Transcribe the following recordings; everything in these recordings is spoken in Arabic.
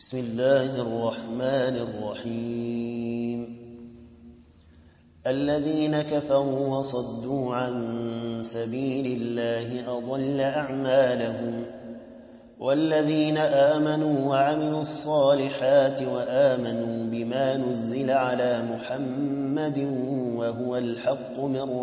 بسم الله الرحمن الرحيم. الذين كفروا وصدوا عن سبيل الله أضل أعمالهم، والذين آمنوا وعملوا الصالحات وآمنوا بما نزل على محمد وهو الحق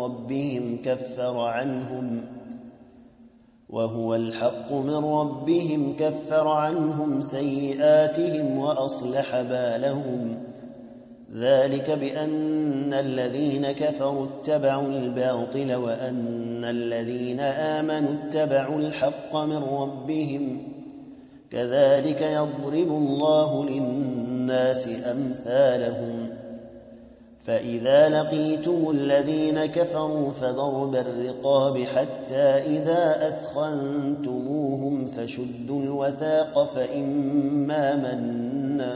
من ربهم كفر عنهم سيئاتهم وأصلح بالهم. ذلك بأن الذين كفروا اتبعوا الباطل وأن الذين آمنوا اتبعوا الحق من ربهم. كذلك يضرب الله للناس أمثالهم. فإذا لقيتم الذين كفروا فضرب الرقاب حتى إذا أثخنتموهم فشدوا الوثاق فإما منا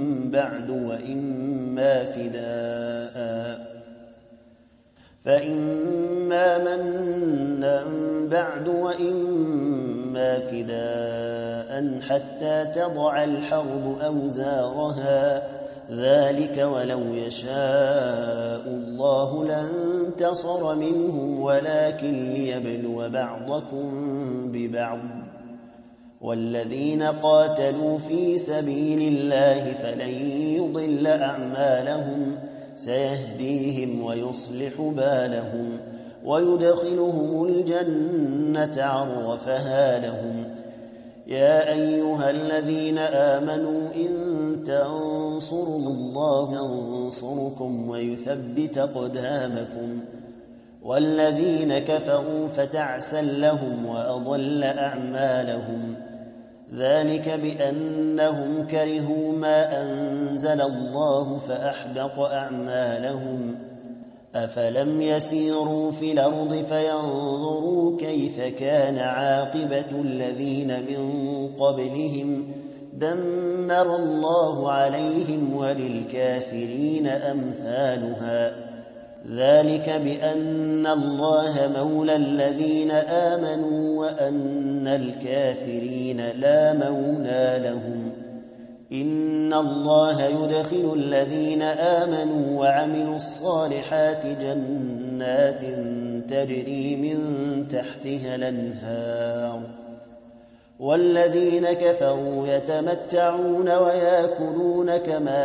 بعد وإما فداء حتى تضع الحرب أوزارها. ذلك ولو يشاء الله لانتصر منهم ولكن ليبلو بعضكم ببعض. والذين قاتلوا في سبيل الله فلن يضل أعمالهم، سيهديهم ويصلح بالهم ويدخلهم الجنة عرفها لهم. يا أيها الذين آمنوا إن تنصروا الله ينصركم ويثبت أقدامكم. والذين كفروا فتعسا لهم وأضل أعمالهم. ذلك بأنهم كرهوا ما أنزل الله فأحبط أعمالهم. أفلم يسيروا في الأرض فينظروا كيف كان عاقبة الذين من قبلهم؟ دمر الله عليهم وللكافرين أمثالها. ذلك بأن الله مولى الذين آمنوا وأن الكافرين لا مولى لهم. إن الله يدخل الذين آمنوا وعملوا الصالحات جنات تجري من تحتها الأنهار. والذين كفروا يتمتعون ويأكلون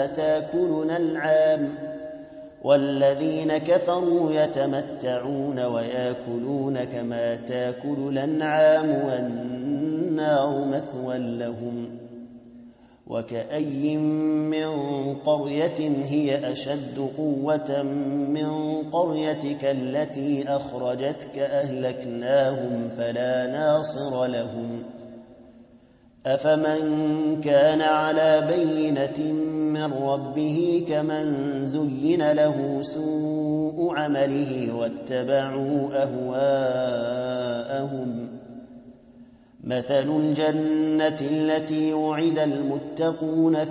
كما تأكل الأنعام والنار مثوى لهم. وكأي من قرية هي أشد قوة من قريتك التي أخرجتك أهلكناهم فلا ناصر لهم. أفمن كان على بينة من ربه كمن زين له سوء عمله واتبعوا أهواءهم. مثل الجنة التي وعد المتقون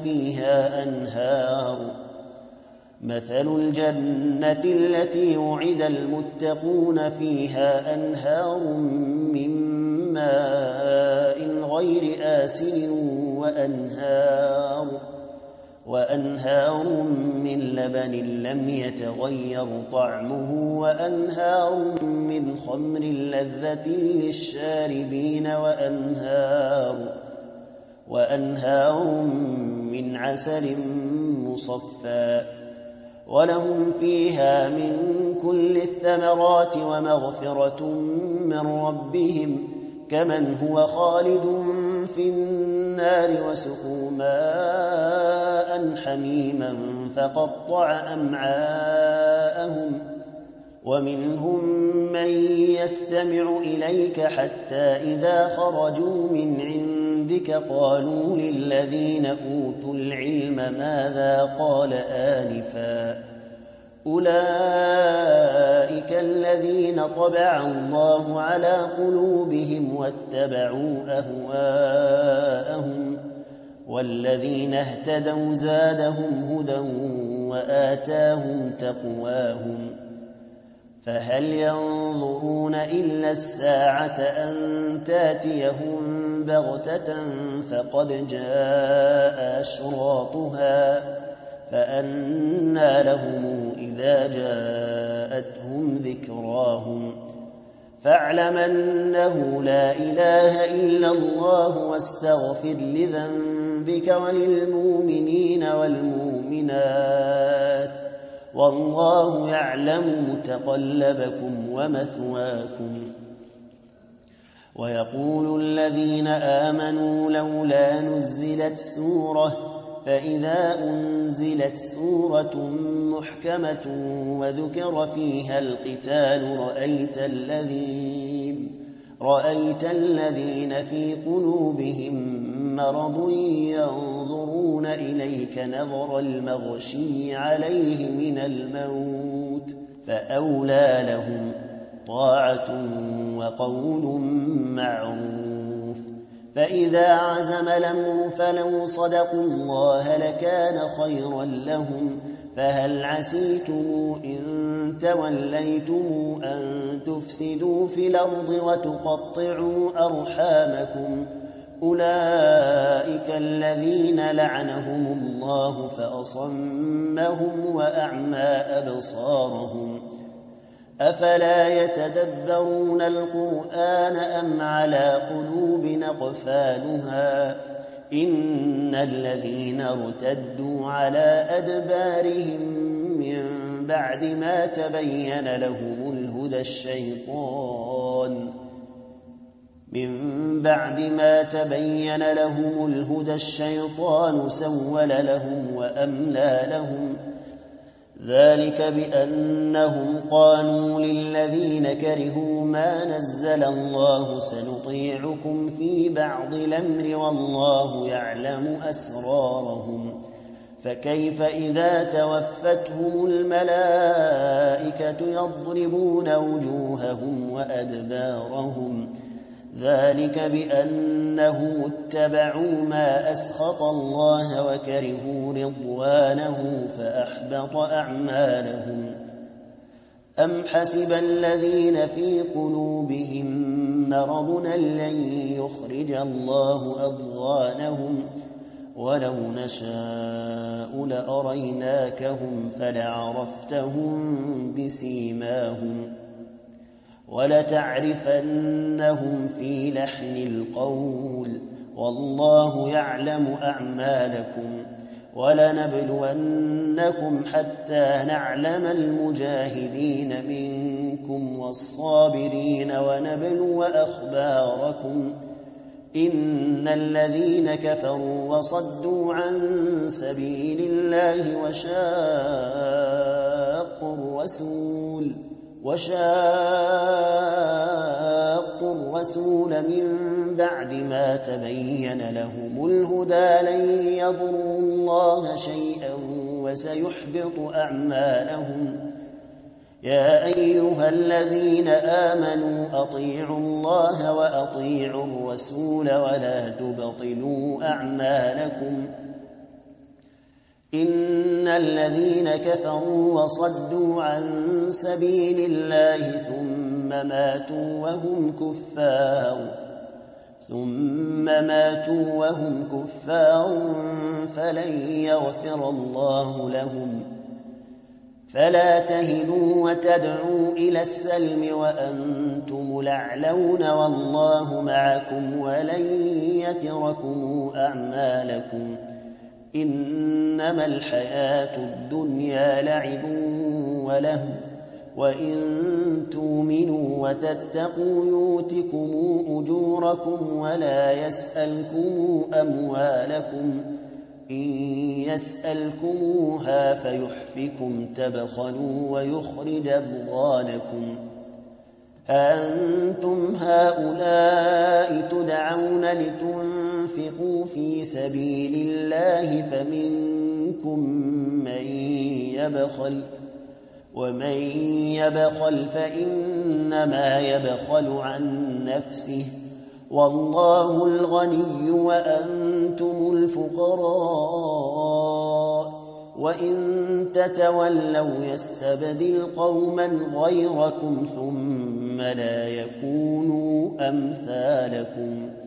فيها أنهار من ماء غير آسن وأنهار من لبن لم يتغير طعمه وأنهار من خمر لذة للشاربين وأنهار من عسل مصفى. ولهم فيها من كل الثمرات ومغفرة من ربهم كمن هو خالد في النار وسقوا ماء حميما فقطع أمعاءهم. ومنهم من يستمع إليك حتى إذا خرجوا من عندك قالوا للذين أوتوا العلم ماذا قال آنفا؟ أولئك الذين طبع الله على قلوبهم واتبعوا أهواءهم. والذين اهتدوا زادهم هدى وآتاهم تقواهم. فهل ينظرون إلا الساعة أن تاتيهم بغتة فقد جاء أشراطها فأنى لهم إذا جاءتهم ذكراهم فاعلم أنه لا إله إلا الله واستغفر لذنبك وللمؤمنين والمؤمنات والله يعلم متقلبكم ومثواكم. ويقول الذين آمنوا لولا نزلت سورة فإذا أنزلت سورة محكمة وذكر فيها القتال رأيت الذين في قلوبهم مرض ينظرون إليك نظر المغشي عليه من الموت فأولى لهم طاعة وقول معروف. فإذا عزم الأمر فلو صدقوا الله لكان خيرا لهم فهل عسيتم إن توليتم أن تفسدوا في الأرض وتقطعوا أرحامكم أولئك الذين لعنهم الله فأصمهم وأعمى أبصارهم أفلا يتدبرون القرآن أم على قلوب أقفالها إن الذين ارتدوا على أدبارهم من بعد ما تبين لهم الهدى الشيطان سول لهم وأملى لهم ذلك بأنهم قالوا للذين كرهوا ما نزل الله سنطيعكم في بعض الأمر والله يعلم أسرارهم فكيف إذا توفتهم الملائكة يضربون وجوههم وأدبارهم ذلك بأنهم اتبعوا ما أسخط الله وكرهوا رضوانه فأحبط أعمالهم. أم حسب الذين في قلوبهم مرض لن يخرج الله أضغانهم ولو نشاء لأريناكهم فلعرفتهم بسيماهم ولتعرفنهم في لحن القول والله يعلم أعمالكم ولنبلونكم حتى نعلم المجاهدين منكم والصابرين ونبلو أخباركم إن الذين كفروا وصدوا عن سبيل الله وشاقوا الرسول من بعد ما تبين لهم الهدى لن يضروا الله شيئا وسيحبط أعمالهم. يا أيها الذين آمنوا أطيعوا الله وأطيعوا الرسول ولا تبطلوا أعمالكم إن الذين كفروا وصدوا عن سبيل الله ثم ماتوا وهم كفار فلن يغفر الله لهم فلا تهنوا وتدعوا إلى السلم وأنتم الأعلون والله معكم ولن يتركم أعمالكم إنما الحياة الدنيا لعب وله وإن تؤمنوا وتتقوا يؤتكم أجوركم ولا يسألكم أموالكم إن يسألكموها فيحفكم تبخلوا ويخرج أضغانكم. أنتم هؤلاء تدعون لتنفقوا في سبيل الله فمنكم من يبخل ومن يبخل فإنما يبخل عن نفسه والله الغني وأنتم الفقراء وإن تتولوا يستبدل قوما غيركم ثم لا يكونوا أمثالكم.